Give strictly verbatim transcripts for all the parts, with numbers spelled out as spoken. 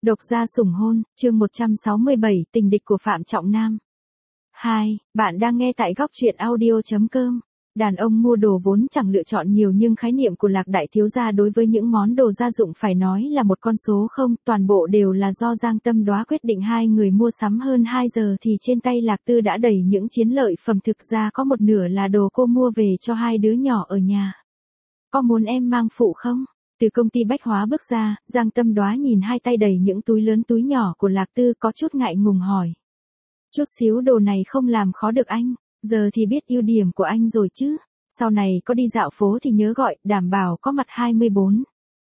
Độc gia sủng hôn, chương một trăm sáu mươi bảy, tình địch của Phạm Trọng Nam. hai. Bạn đang nghe tại góc truyện audio chấm com. Đàn ông mua đồ vốn chẳng lựa chọn nhiều nhưng khái niệm của Lạc đại thiếu gia đối với những món đồ gia dụng phải nói là một con số không, toàn bộ đều là do Giang Tâm Đoá quyết định. Hai người mua sắm hơn hai giờ thì trên tay Lạc Tư đã đầy những chiến lợi phẩm, thực ra có một nửa là đồ cô mua về cho hai đứa nhỏ ở nhà. Có muốn em mang phụ không? Từ công ty bách hóa bước ra, Giang Tâm Đoá nhìn hai tay đầy những túi lớn túi nhỏ của Lạc Tư có chút ngại ngùng hỏi. Chút xíu đồ này không làm khó được anh, giờ thì biết ưu điểm của anh rồi chứ. Sau này có đi dạo phố thì nhớ gọi, đảm bảo có mặt hai mươi bốn.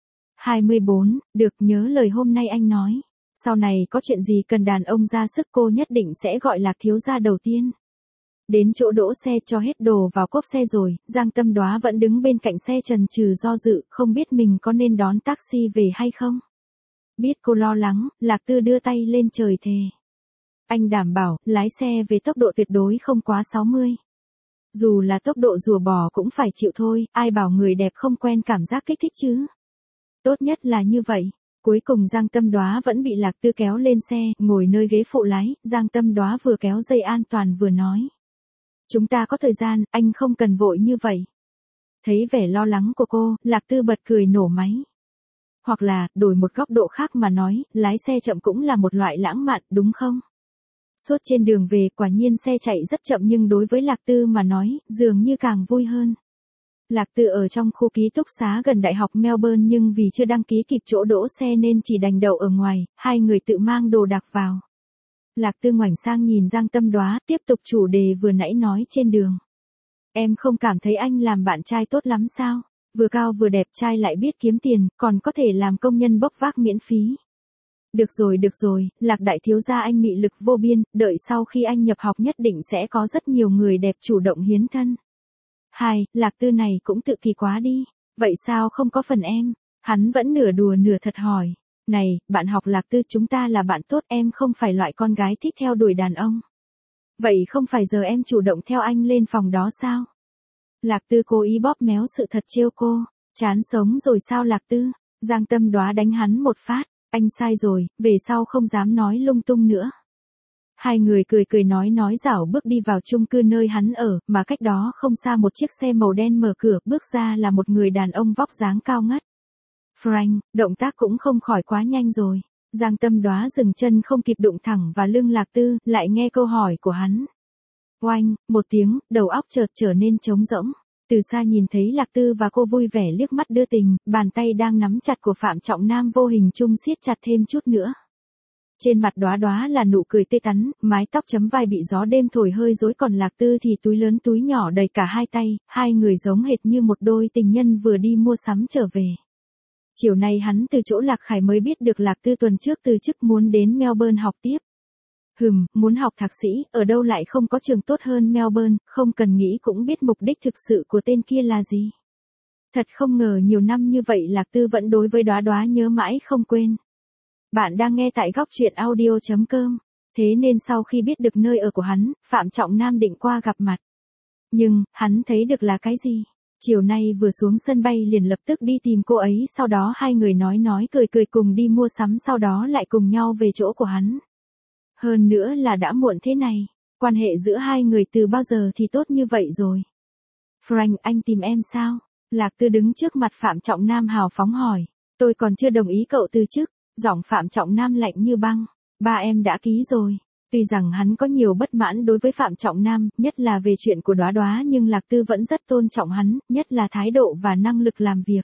hai mươi bốn, được, nhớ lời hôm nay anh nói. Sau này có chuyện gì cần đàn ông ra sức cô nhất định sẽ gọi Lạc thiếu gia đầu tiên. Đến chỗ đỗ xe cho hết đồ vào cốp xe rồi, Giang Tâm Đoá vẫn đứng bên cạnh xe chần chừ do dự, không biết mình có nên đón taxi về hay không. Biết cô lo lắng, Lạc Tư đưa tay lên trời thề. Anh đảm bảo, lái xe về tốc độ tuyệt đối không quá sáu mươi. Dù là tốc độ rùa bò cũng phải chịu thôi, ai bảo người đẹp không quen cảm giác kích thích chứ. Tốt nhất là như vậy. Cuối cùng Giang Tâm Đoá vẫn bị Lạc Tư kéo lên xe, ngồi nơi ghế phụ lái, Giang Tâm Đoá vừa kéo dây an toàn vừa nói. Chúng ta có thời gian, anh không cần vội như vậy. Thấy vẻ lo lắng của cô, Lạc Tư bật cười nổ máy. Hoặc là, đổi một góc độ khác mà nói, lái xe chậm cũng là một loại lãng mạn, đúng không? Suốt trên đường về, quả nhiên xe chạy rất chậm nhưng đối với Lạc Tư mà nói, dường như càng vui hơn. Lạc Tư ở trong khu ký túc xá gần Đại học Melbourne nhưng vì chưa đăng ký kịp chỗ đỗ xe nên chỉ đành đậu ở ngoài, hai người tự mang đồ đạc vào. Lạc Tư ngoảnh sang nhìn Giang Tâm Đoá, tiếp tục chủ đề vừa nãy nói trên đường. Em không cảm thấy anh làm bạn trai tốt lắm sao? Vừa cao vừa đẹp trai lại biết kiếm tiền, còn có thể làm công nhân bốc vác miễn phí. Được rồi được rồi, Lạc đại thiếu gia anh mị lực vô biên, đợi sau khi anh nhập học nhất định sẽ có rất nhiều người đẹp chủ động hiến thân. Hai, Lạc Tư này cũng tự kỳ quá đi, vậy sao không có phần em? Hắn vẫn nửa đùa nửa thật hỏi. Này, bạn học Lạc Tư, chúng ta là bạn tốt, em không phải loại con gái thích theo đuổi đàn ông. Vậy không phải giờ em chủ động theo anh lên phòng đó sao? Lạc Tư cố ý bóp méo sự thật trêu cô, chán sống rồi sao Lạc Tư? Giang Tâm Đoá đánh hắn một phát, anh sai rồi, về sau không dám nói lung tung nữa. Hai người cười cười nói nói rảo bước đi vào chung cư nơi hắn ở, mà cách đó không xa một chiếc xe màu đen mở cửa, bước ra là một người đàn ông vóc dáng cao ngất. Frank, động tác cũng không khỏi quá nhanh rồi. Giang Tâm Đoá dừng chân không kịp đụng thẳng vào lưng Lạc Tư, lại nghe câu hỏi của hắn. Oanh, một tiếng, đầu óc chợt trở nên trống rỗng. Từ xa nhìn thấy Lạc Tư và cô vui vẻ liếc mắt đưa tình, bàn tay đang nắm chặt của Phạm Trọng Nam vô hình chung siết chặt thêm chút nữa. Trên mặt Đoá Đoá là nụ cười tươi tắn, mái tóc chấm vai bị gió đêm thổi hơi rối, còn Lạc Tư thì túi lớn túi nhỏ đầy cả hai tay, hai người giống hệt như một đôi tình nhân vừa đi mua sắm trở về. Chiều nay hắn từ chỗ Lạc Khải mới biết được Lạc Tư tuần trước từ chức muốn đến Melbourne học tiếp. Hừm, muốn học thạc sĩ, ở đâu lại không có trường tốt hơn Melbourne, không cần nghĩ cũng biết mục đích thực sự của tên kia là gì. Thật không ngờ nhiều năm như vậy Lạc Tư vẫn đối với Đoá Đoá nhớ mãi không quên. Bạn đang nghe tại góc truyện audio chấm com, thế nên sau khi biết được nơi ở của hắn, Phạm Trọng Nam định qua gặp mặt. Nhưng, hắn thấy được là cái gì? Chiều nay vừa xuống sân bay liền lập tức đi tìm cô ấy, sau đó hai người nói nói cười cười cùng đi mua sắm, sau đó lại cùng nhau về chỗ của hắn. Hơn nữa là đã muộn thế này, quan hệ giữa hai người từ bao giờ thì tốt như vậy rồi. Frank, anh tìm em sao? Lạc Tư đứng trước mặt Phạm Trọng Nam hào phóng hỏi. Tôi còn chưa đồng ý cậu từ chức. Giọng Phạm Trọng Nam lạnh như băng. Ba em đã ký rồi. Tuy rằng hắn có nhiều bất mãn đối với Phạm Trọng Nam, nhất là về chuyện của Đoá Đoá, nhưng Lạc Tư vẫn rất tôn trọng hắn, nhất là thái độ và năng lực làm việc.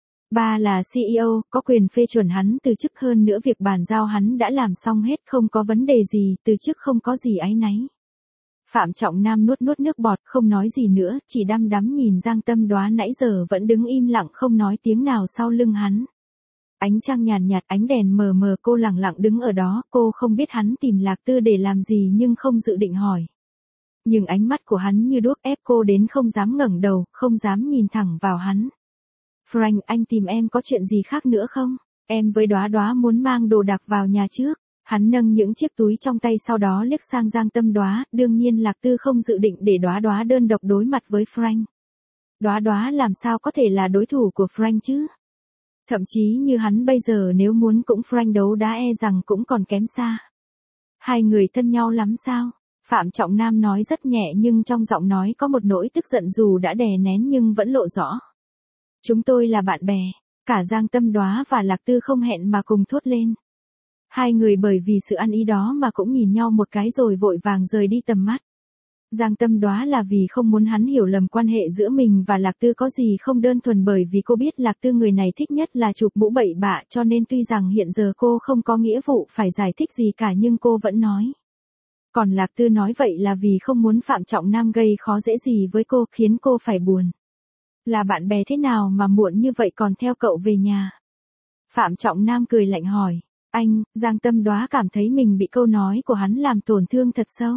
Ba là xê e ô, có quyền phê chuẩn hắn từ chức, hơn nữa việc bàn giao hắn đã làm xong hết, không có vấn đề gì, từ chức không có gì áy náy. Phạm Trọng Nam nuốt nuốt nước bọt, không nói gì nữa, chỉ đăm đắm nhìn Giang Tâm Đoá nãy giờ vẫn đứng im lặng không nói tiếng nào sau lưng hắn. Ánh trăng nhàn nhạt, ánh đèn mờ mờ, cô lặng lặng đứng ở đó, cô không biết hắn tìm Lạc Tư để làm gì nhưng không dự định hỏi. Nhưng ánh mắt của hắn như đuốc ép cô đến không dám ngẩng đầu, không dám nhìn thẳng vào hắn. Frank, anh tìm em có chuyện gì khác nữa không? Em với Đoá Đoá muốn mang đồ đạc vào nhà trước. Hắn nâng những chiếc túi trong tay sau đó liếc sang Giang Tâm Đoá, đương nhiên Lạc Tư không dự định để Đoá Đoá đơn độc đối mặt với Frank. Đoá Đoá làm sao có thể là đối thủ của Frank chứ? Thậm chí như hắn bây giờ nếu muốn cũng Frank đấu đá e rằng cũng còn kém xa. Hai người thân nhau lắm sao? Phạm Trọng Nam nói rất nhẹ nhưng trong giọng nói có một nỗi tức giận dù đã đè nén nhưng vẫn lộ rõ. Chúng tôi là bạn bè, cả Giang Tâm Đoá và Lạc Tư không hẹn mà cùng thốt lên. Hai người bởi vì sự ăn ý đó mà cũng nhìn nhau một cái rồi vội vàng rời đi tầm mắt. Giang Tâm Đoá là vì không muốn hắn hiểu lầm quan hệ giữa mình và Lạc Tư có gì không đơn thuần bởi vì cô biết Lạc Tư người này thích nhất là chụp mũ bậy bạ cho nên tuy rằng hiện giờ cô không có nghĩa vụ phải giải thích gì cả nhưng cô vẫn nói. Còn Lạc Tư nói vậy là vì không muốn Phạm Trọng Nam gây khó dễ gì với cô khiến cô phải buồn. Là bạn bè thế nào mà muộn như vậy còn theo cậu về nhà? Phạm Trọng Nam cười lạnh hỏi. Anh, Giang Tâm Đoá cảm thấy mình bị câu nói của hắn làm tổn thương thật sâu.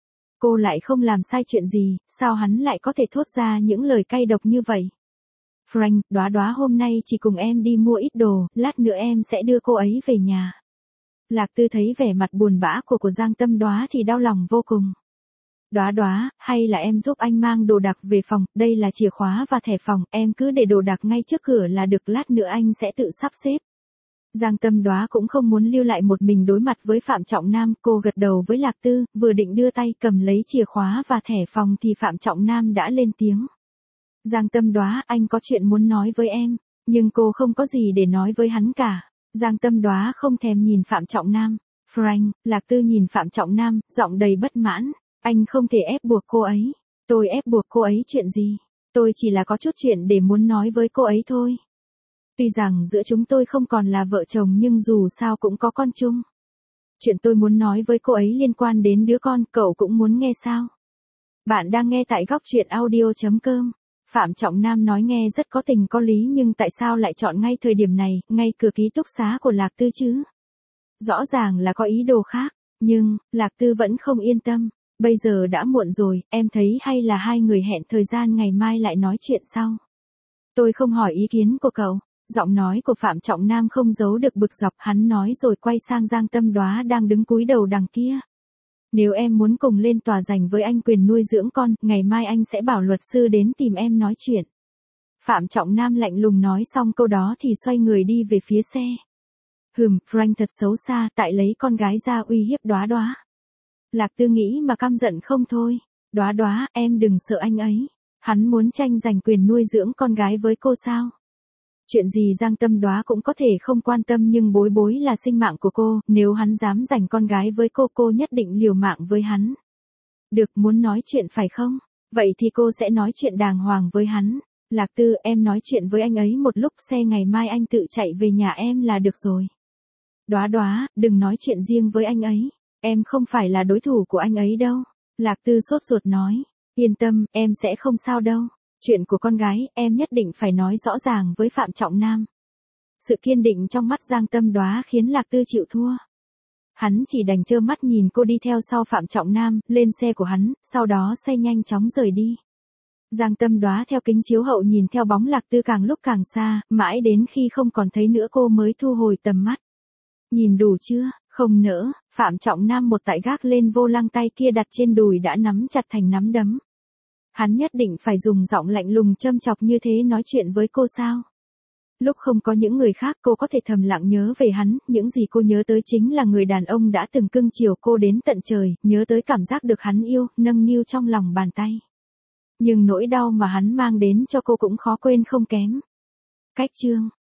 Cô lại không làm sai chuyện gì, sao hắn lại có thể thốt ra những lời cay độc như vậy? Frank, Đoá Đoá hôm nay chỉ cùng em đi mua ít đồ, lát nữa em sẽ đưa cô ấy về nhà. Lạc Tư thấy vẻ mặt buồn bã của của Giang Tâm Đoá thì đau lòng vô cùng. Đoá Đoá, hay là em giúp anh mang đồ đạc về phòng, đây là chìa khóa và thẻ phòng, em cứ để đồ đạc ngay trước cửa là được, lát nữa anh sẽ tự sắp xếp. Giang Tâm Đoá cũng không muốn lưu lại một mình đối mặt với Phạm Trọng Nam, cô gật đầu với Lạc Tư, vừa định đưa tay cầm lấy chìa khóa và thẻ phòng thì Phạm Trọng Nam đã lên tiếng. Giang Tâm Đoá, anh có chuyện muốn nói với em, nhưng cô không có gì để nói với hắn cả. Giang Tâm Đoá không thèm nhìn Phạm Trọng Nam. Frank, Lạc Tư nhìn Phạm Trọng Nam, giọng đầy bất mãn. Anh không thể ép buộc cô ấy. Tôi ép buộc cô ấy chuyện gì? Tôi chỉ là có chút chuyện để muốn nói với cô ấy thôi. Tuy rằng giữa chúng tôi không còn là vợ chồng nhưng dù sao cũng có con chung. Chuyện tôi muốn nói với cô ấy liên quan đến đứa con, cậu cũng muốn nghe sao? Bạn đang nghe tại góc truyện audio chấm com. Phạm Trọng Nam nói nghe rất có tình có lý nhưng tại sao lại chọn ngay thời điểm này, ngay cửa ký túc xá của Lạc Tư chứ? Rõ ràng là có ý đồ khác, nhưng, Lạc Tư vẫn không yên tâm. Bây giờ đã muộn rồi, em thấy hay là hai người hẹn thời gian ngày mai lại nói chuyện sau. Tôi không hỏi ý kiến của cậu. Giọng nói của Phạm Trọng Nam không giấu được bực dọc, hắn nói rồi quay sang Giang Tâm Đoá đang đứng cúi đầu đằng kia. Nếu em muốn cùng lên tòa giành với anh quyền nuôi dưỡng con, ngày mai anh sẽ bảo luật sư đến tìm em nói chuyện. Phạm Trọng Nam lạnh lùng nói xong câu đó thì xoay người đi về phía xe. Hừm, Frank thật xấu xa, tại lấy con gái ra uy hiếp Đoá Đoá. Lạc Tư nghĩ mà căm giận không thôi. Đoá Đoá, em đừng sợ anh ấy. Hắn muốn tranh giành quyền nuôi dưỡng con gái với cô sao? Chuyện gì Giang Tâm Đoá cũng có thể không quan tâm nhưng Bối Bối là sinh mạng của cô, nếu hắn dám giành con gái với cô cô nhất định liều mạng với hắn. Được, muốn nói chuyện phải không? Vậy thì cô sẽ nói chuyện đàng hoàng với hắn. Lạc Tư, em nói chuyện với anh ấy một lúc, xe ngày mai anh tự chạy về nhà em là được rồi. Đoá Đoá, đừng nói chuyện riêng với anh ấy. Em không phải là đối thủ của anh ấy đâu. Lạc Tư sốt ruột nói. Yên tâm, em sẽ không sao đâu. Chuyện của con gái, em nhất định phải nói rõ ràng với Phạm Trọng Nam. Sự kiên định trong mắt Giang Tâm Đoá khiến Lạc Tư chịu thua. Hắn chỉ đành trơ mắt nhìn cô đi theo sau Phạm Trọng Nam, lên xe của hắn, sau đó xe nhanh chóng rời đi. Giang Tâm Đoá theo kính chiếu hậu nhìn theo bóng Lạc Tư càng lúc càng xa, mãi đến khi không còn thấy nữa cô mới thu hồi tầm mắt. Nhìn đủ chưa? Không nỡ, Phạm Trọng Nam một tại gác lên vô lăng, tay kia đặt trên đùi đã nắm chặt thành nắm đấm. Hắn nhất định phải dùng giọng lạnh lùng châm chọc như thế nói chuyện với cô sao? Lúc không có những người khác cô có thể thầm lặng nhớ về hắn, những gì cô nhớ tới chính là người đàn ông đã từng cưng chiều cô đến tận trời, nhớ tới cảm giác được hắn yêu, nâng niu trong lòng bàn tay. Nhưng nỗi đau mà hắn mang đến cho cô cũng khó quên không kém. Cách chương